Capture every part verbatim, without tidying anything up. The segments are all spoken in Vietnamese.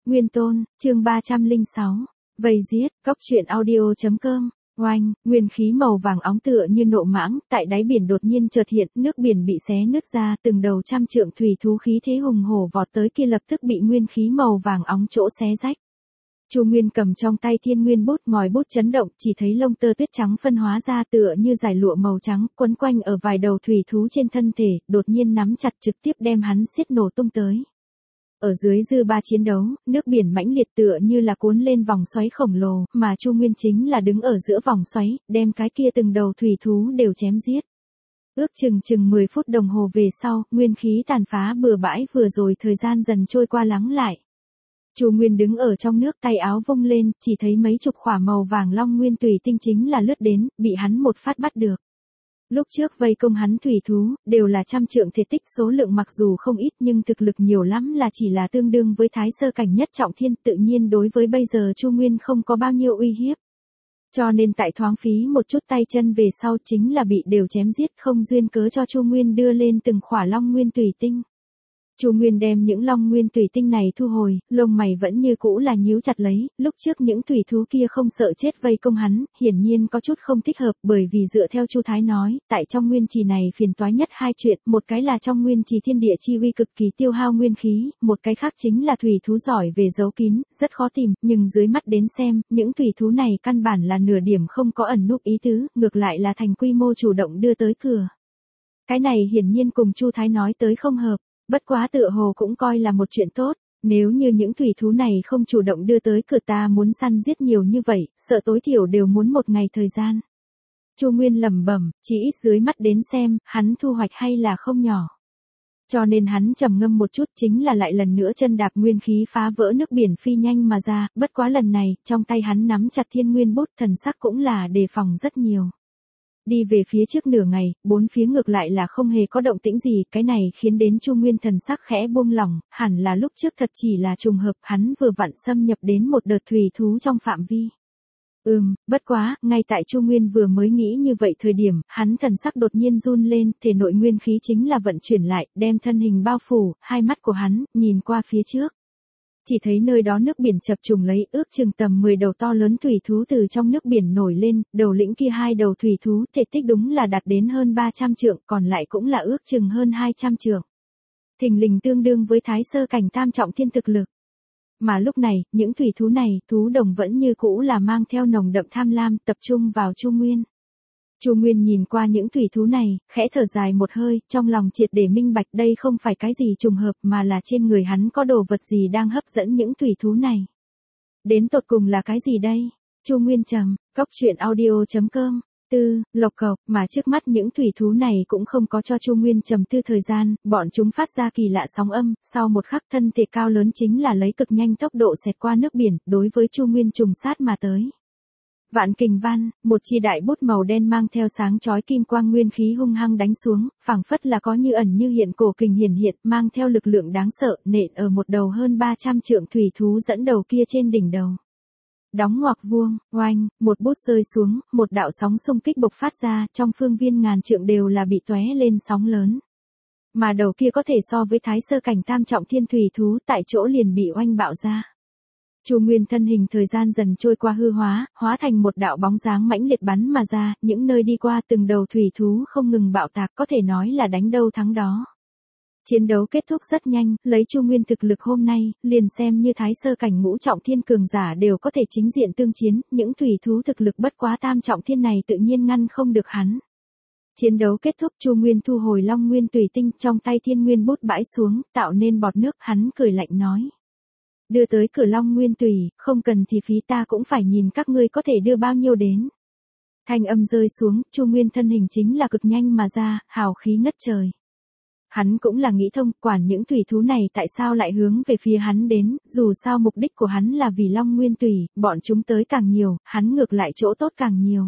Nguyên Tôn, chương ba trăm lẻ sáu. Vây giết, cóc truyện audio chấm com. Oanh, nguyên khí màu vàng óng tựa như nộ mãng, tại đáy biển đột nhiên chợt hiện, nước biển bị xé nứt ra, từng đầu trăm trượng thủy thú khí thế hùng hổ vọt tới kia lập tức bị nguyên khí màu vàng óng chỗ xé rách. Chu Nguyên cầm trong tay thiên nguyên bút, ngòi bút chấn động, chỉ thấy lông tơ tuyết trắng phân hóa ra tựa như dải lụa màu trắng, quấn quanh ở vài đầu thủy thú trên thân thể, đột nhiên nắm chặt trực tiếp đem hắn xiết nổ tung tới. Ở dưới dư ba chiến đấu, nước biển mãnh liệt tựa như là cuốn lên vòng xoáy khổng lồ, mà Chu Nguyên chính là đứng ở giữa vòng xoáy, đem cái kia từng đầu thủy thú đều chém giết. Ước chừng chừng mười phút đồng hồ về sau, nguyên khí tàn phá bừa bãi vừa rồi thời gian dần trôi qua lắng lại. Chu Nguyên đứng ở trong nước tay áo vung lên, chỉ thấy mấy chục khỏa màu vàng long nguyên tùy tinh chính là lướt đến, bị hắn một phát bắt được. Lúc trước vây công hắn thủy thú, đều là trăm trượng thể tích, số lượng mặc dù không ít nhưng thực lực nhiều lắm là chỉ là tương đương với thái sơ cảnh nhất trọng thiên, tự nhiên đối với bây giờ Chu Nguyên không có bao nhiêu uy hiếp. Cho nên tại thoáng phí một chút tay chân về sau chính là bị đều chém giết, không duyên cớ cho Chu Nguyên đưa lên từng khỏa long nguyên tùy tinh. Chu Nguyên đem những long nguyên tùy tinh này thu hồi, lông mày vẫn như cũ là nhíu chặt lấy, lúc trước những thủy thú kia không sợ chết vây công hắn, hiển nhiên có chút không thích hợp, bởi vì dựa theo Chu Thái nói, tại trong nguyên trì này phiền toái nhất hai chuyện, một cái là trong nguyên trì thiên địa chi uy cực kỳ tiêu hao nguyên khí, một cái khác chính là thủy thú giỏi về giấu kín, rất khó tìm, nhưng dưới mắt đến xem, những thủy thú này căn bản là nửa điểm không có ẩn núp ý tứ, ngược lại là thành quy mô chủ động đưa tới cửa. Cái này hiển nhiên cùng Chu Thái nói tới không hợp. Bất quá tựa hồ cũng coi là một chuyện tốt, nếu như những thủy thú này không chủ động đưa tới cửa ta muốn săn giết nhiều như vậy, sợ tối thiểu đều muốn một ngày thời gian. Chu Nguyên lẩm bẩm, chỉ ít dưới mắt đến xem, hắn thu hoạch hay là không nhỏ. Cho nên hắn trầm ngâm một chút chính là lại lần nữa chân đạp nguyên khí phá vỡ nước biển phi nhanh mà ra, bất quá lần này, trong tay hắn nắm chặt thiên nguyên bút, thần sắc cũng là đề phòng rất nhiều. Đi về phía trước nửa ngày, bốn phía ngược lại là không hề có động tĩnh gì, cái này khiến đến Chu Nguyên thần sắc khẽ buông lỏng, hẳn là lúc trước thật chỉ là trùng hợp, hắn vừa vặn xâm nhập đến một đợt thủy thú trong phạm vi. Ừm, bất quá, ngay tại Chu Nguyên vừa mới nghĩ như vậy thời điểm, hắn thần sắc đột nhiên run lên, thể nội nguyên khí chính là vận chuyển lại, đem thân hình bao phủ, hai mắt của hắn, nhìn qua phía trước. Chỉ thấy nơi đó nước biển chập trùng lấy, ước chừng tầm mười đầu to lớn thủy thú từ trong nước biển nổi lên, đầu lĩnh kia hai đầu thủy thú thể tích đúng là đạt đến hơn ba trăm trượng, còn lại cũng là ước chừng hơn hai trăm trượng. Thình lình tương đương với thái sơ cảnh tam trọng thiên thực lực. Mà lúc này, những thủy thú này, thú đồng vẫn như cũ là mang theo nồng đậm tham lam, tập trung vào Chu Nguyên. Chu Nguyên nhìn qua những thủy thú này, khẽ thở dài một hơi, trong lòng triệt để minh bạch đây không phải cái gì trùng hợp mà là trên người hắn có đồ vật gì đang hấp dẫn những thủy thú này. Đến tột cùng là cái gì đây? Chu Nguyên trầm, cóc truyện audio chấm com. Tư, lộc cộc, mà trước mắt những thủy thú này cũng không có cho Chu Nguyên trầm tư thời gian, bọn chúng phát ra kỳ lạ sóng âm, sau một khắc thân thể cao lớn chính là lấy cực nhanh tốc độ xẹt qua nước biển, đối với Chu Nguyên trùng sát mà tới. Vạn Kình Văn, một chi đại bút màu đen mang theo sáng chói kim quang nguyên khí hung hăng đánh xuống, phảng phất là có như ẩn như hiện cổ kình hiển hiện, mang theo lực lượng đáng sợ, nện ở một đầu hơn ba trăm trượng thủy thú dẫn đầu kia trên đỉnh đầu. Đóng ngoặc vuông, oanh, một bút rơi xuống, một đạo sóng xung kích bộc phát ra, trong phương viên ngàn trượng đều là bị tóe lên sóng lớn. Mà đầu kia có thể so với thái sơ cảnh tam trọng thiên thủy thú tại chỗ liền bị oanh bạo ra. Chu Nguyên thân hình thời gian dần trôi qua hư hóa, hóa thành một đạo bóng dáng mãnh liệt bắn mà ra, những nơi đi qua từng đầu thủy thú không ngừng bạo tạc, có thể nói là đánh đâu thắng đó. Chiến đấu kết thúc rất nhanh, lấy Chu Nguyên thực lực hôm nay, liền xem như thái sơ cảnh ngũ trọng thiên cường giả đều có thể chính diện tương chiến, những thủy thú thực lực bất quá tam trọng thiên này tự nhiên ngăn không được hắn. Chiến đấu kết thúc, Chu Nguyên thu hồi long nguyên tùy tinh, trong tay thiên nguyên bút bãi xuống, tạo nên bọt nước, hắn cười lạnh nói. Đưa tới cửa long nguyên tùy, không cần thì phí ta cũng phải nhìn các ngươi có thể đưa bao nhiêu đến. Thanh âm rơi xuống, Chu Nguyên thân hình chính là cực nhanh mà ra, hào khí ngất trời. Hắn cũng là nghĩ thông, quản những thủy thú này tại sao lại hướng về phía hắn đến, dù sao mục đích của hắn là vì long nguyên tùy, bọn chúng tới càng nhiều, hắn ngược lại chỗ tốt càng nhiều.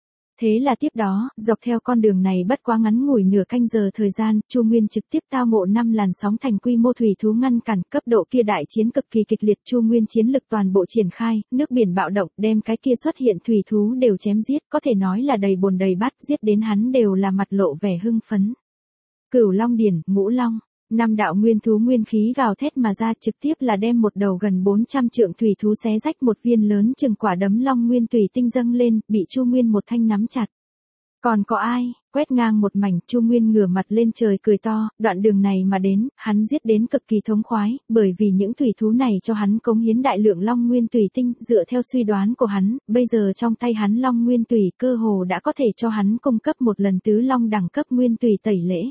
Thế là tiếp đó, dọc theo con đường này bất quá ngắn ngủi nửa canh giờ thời gian, Chu Nguyên trực tiếp tao ngộ năm làn sóng thành quy mô thủy thú ngăn cản, cấp độ kia đại chiến cực kỳ kịch liệt, Chu Nguyên chiến lực toàn bộ triển khai, nước biển bạo động, đem cái kia xuất hiện thủy thú đều chém giết, có thể nói là đầy bồn đầy bát, giết đến hắn đều là mặt lộ vẻ hưng phấn. Cửu Long Điển, Ngũ Long, Năm đạo nguyên thú nguyên khí gào thét mà ra, trực tiếp là đem một đầu gần bốn trăm trượng thủy thú xé rách, một viên lớn chừng quả đấm long nguyên tùy tinh dâng lên, bị Chu Nguyên một thanh nắm chặt. Còn có ai? Quét ngang một mảnh, Chu Nguyên ngửa mặt lên trời cười to, đoạn đường này mà đến, hắn giết đến cực kỳ thống khoái, bởi vì những thủy thú này cho hắn cống hiến đại lượng long nguyên tùy tinh, dựa theo suy đoán của hắn, bây giờ trong tay hắn long nguyên tùy cơ hồ đã có thể cho hắn cung cấp một lần tứ long đẳng cấp nguyên tùy tẩy lễ.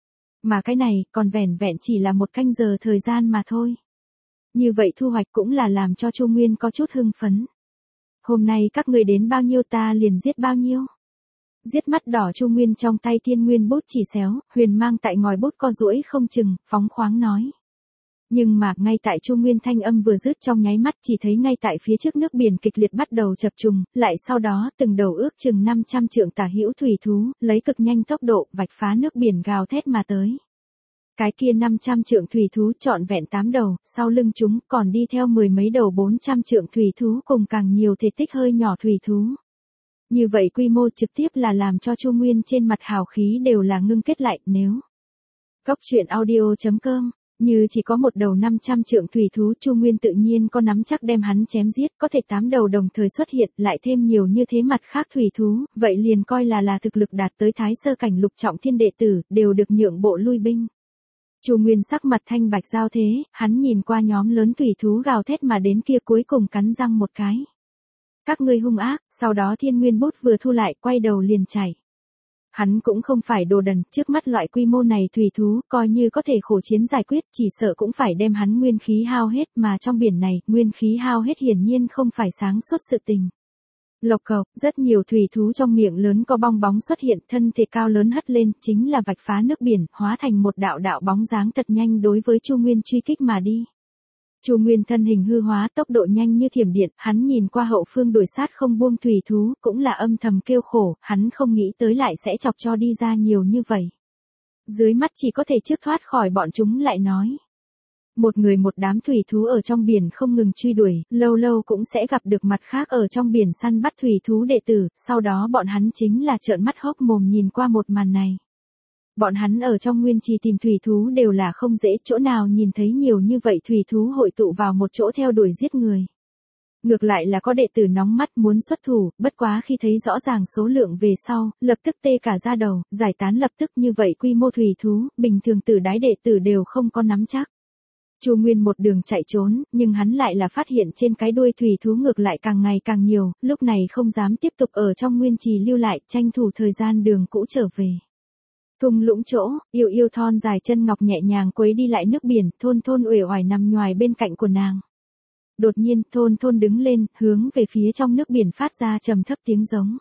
Mà cái này, còn vẻn vẹn chỉ là một canh giờ thời gian mà thôi. Như vậy thu hoạch cũng là làm cho Chu Nguyên có chút hưng phấn. Hôm nay các người đến bao nhiêu ta liền giết bao nhiêu. Giết mắt đỏ Chu Nguyên trong tay thiên nguyên bút chỉ xéo, huyền mang tại ngòi bút co duỗi không chừng, phóng khoáng nói. Nhưng mà, ngay tại Chu Nguyên thanh âm vừa dứt trong nháy mắt, chỉ thấy ngay tại phía trước nước biển kịch liệt bắt đầu chập trùng, lại sau đó từng đầu ước chừng năm trăm trượng tả hữu thủy thú, lấy cực nhanh tốc độ, vạch phá nước biển gào thét mà tới. Cái kia năm trăm trượng thủy thú trọn vẹn tám đầu, sau lưng chúng còn đi theo mười mấy đầu bốn trăm trượng thủy thú cùng càng nhiều thể tích hơi nhỏ thủy thú. Như vậy quy mô trực tiếp là làm cho Chu Nguyên trên mặt hào khí đều là ngưng kết lại, nếu. Góc truyện audio chấm com, như chỉ có một đầu năm trăm trượng thủy thú, Chu Nguyên tự nhiên có nắm chắc đem hắn chém giết, có thể tám đầu đồng thời xuất hiện, lại thêm nhiều như thế mặt khác thủy thú, vậy liền coi là là thực lực đạt tới thái sơ cảnh lục trọng thiên đệ tử, đều được nhượng bộ lui binh. Chu Nguyên sắc mặt thanh bạch giao thế, hắn nhìn qua nhóm lớn thủy thú gào thét mà đến kia cuối cùng cắn răng một cái. Các ngươi hung ác, sau đó thiên nguyên bút vừa thu lại, quay đầu liền chạy. Hắn cũng không phải đồ đần, trước mắt loại quy mô này thủy thú, coi như có thể khổ chiến giải quyết, chỉ sợ cũng phải đem hắn nguyên khí hao hết, mà trong biển này, nguyên khí hao hết hiển nhiên không phải sáng suốt sự tình. Lộc cộc, rất nhiều thủy thú trong miệng lớn có bong bóng xuất hiện, thân thể cao lớn hất lên, chính là vạch phá nước biển, hóa thành một đạo đạo bóng dáng thật nhanh đối với Chu Nguyên truy kích mà đi. Chu Nguyên thân hình hư hóa, tốc độ nhanh như thiểm điện, hắn nhìn qua hậu phương đuổi sát không buông thủy thú, cũng là âm thầm kêu khổ, hắn không nghĩ tới lại sẽ chọc cho đi ra nhiều như vậy. Dưới mắt chỉ có thể trước thoát khỏi bọn chúng lại nói. Một người một đám thủy thú ở trong biển không ngừng truy đuổi, lâu lâu cũng sẽ gặp được mặt khác ở trong biển săn bắt thủy thú đệ tử, sau đó bọn hắn chính là trợn mắt hốc mồm nhìn qua một màn này. Bọn hắn ở trong nguyên trì tìm thủy thú đều là không dễ, chỗ nào nhìn thấy nhiều như vậy thủy thú hội tụ vào một chỗ theo đuổi giết người. Ngược lại là có đệ tử nóng mắt muốn xuất thủ, bất quá khi thấy rõ ràng số lượng về sau, lập tức tê cả da đầu, giải tán lập tức. Như vậy quy mô thủy thú, bình thường tử đái đệ tử đều không có nắm chắc. Chu Nguyên một đường chạy trốn, nhưng hắn lại là phát hiện trên cái đuôi thủy thú ngược lại càng ngày càng nhiều, lúc này không dám tiếp tục ở trong nguyên trì lưu lại, tranh thủ thời gian đường cũ trở về. Thung lũng chỗ, yêu yêu thon dài chân ngọc nhẹ nhàng quấy đi lại nước biển, thôn thôn uể oải nằm nhoài bên cạnh của nàng. Đột nhiên, thôn thôn đứng lên, hướng về phía trong nước biển phát ra trầm thấp tiếng giống.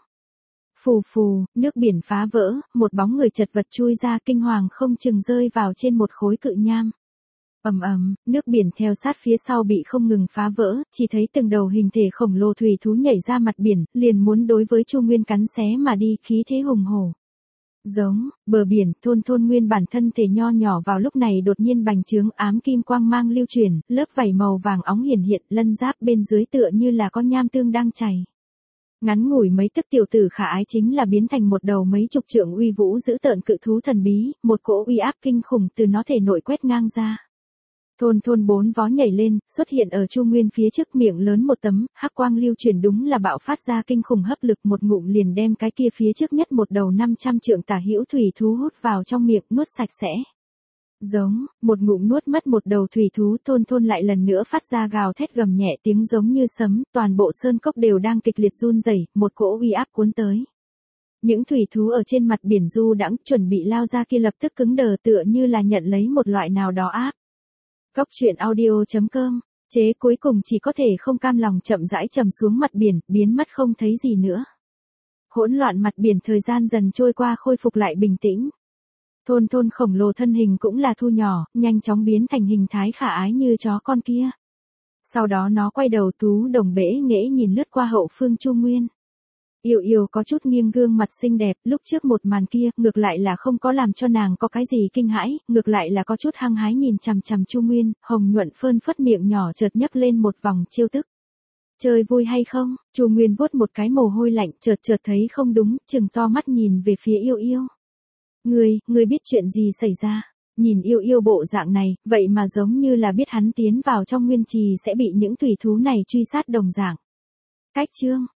Phù phù, nước biển phá vỡ, một bóng người chật vật chui ra, kinh hoàng không chừng rơi vào trên một khối cự nham. Ầm ầm, nước biển theo sát phía sau bị không ngừng phá vỡ, chỉ thấy từng đầu hình thể khổng lồ thủy thú nhảy ra mặt biển, liền muốn đối với Chu Nguyên cắn xé mà đi, khí thế hùng hổ. Giống, bờ biển, thôn thôn nguyên bản thân thể nho nhỏ vào lúc này đột nhiên bành trướng, ám kim quang mang lưu chuyển, lớp vảy màu vàng óng hiển hiện, lân giáp bên dưới tựa như là con nham tương đang chảy. Ngắn ngủi mấy tức tiểu tử khả ái chính là biến thành một đầu mấy chục trượng uy vũ dữ tợn cự thú thần bí, một cỗ uy áp kinh khủng từ nó thể nội quét ngang ra. Thôn thôn bốn vó nhảy lên, xuất hiện ở Chu Nguyên phía trước, miệng lớn một tấm, hắc quang lưu chuyển đúng là bạo phát ra kinh khủng hấp lực, một ngụm liền đem cái kia phía trước nhất một đầu năm trăm trượng tả hữu thủy thú hút vào trong miệng, nuốt sạch sẽ. Giống, một ngụm nuốt mất một đầu thủy thú, thôn thôn lại lần nữa phát ra gào thét gầm nhẹ, tiếng giống như sấm, toàn bộ sơn cốc đều đang kịch liệt run rẩy, một cỗ uy áp cuốn tới. Những thủy thú ở trên mặt biển du đãng chuẩn bị lao ra kia lập tức cứng đờ, tựa như là nhận lấy một loại nào đó áp. Góc truyện audio chấm com, chế cuối cùng chỉ có thể không cam lòng chậm rãi trầm xuống mặt biển, biến mất không thấy gì nữa. Hỗn loạn mặt biển thời gian dần trôi qua khôi phục lại bình tĩnh. Thôn thôn khổng lồ thân hình cũng là thu nhỏ, nhanh chóng biến thành hình thái khả ái như chó con kia. Sau đó nó quay đầu tú đồng bể nghễ nhìn lướt qua hậu phương Chu Nguyên. Yêu yêu có chút nghiêng gương mặt xinh đẹp, lúc trước một màn kia, ngược lại là không có làm cho nàng có cái gì kinh hãi, ngược lại là có chút hăng hái nhìn chằm chằm Chu Nguyên, hồng nhuận phơn phất miệng nhỏ chợt nhấc lên một vòng chiêu tức. Chơi vui hay không? Chu Nguyên vuốt một cái mồ hôi lạnh, chợt chợt thấy không đúng, chừng to mắt nhìn về phía yêu yêu. Ngươi, ngươi biết chuyện gì xảy ra? Nhìn yêu yêu bộ dạng này, vậy mà giống như là biết hắn tiến vào trong nguyên trì sẽ bị những thủy thú này truy sát đồng dạng. Cách chương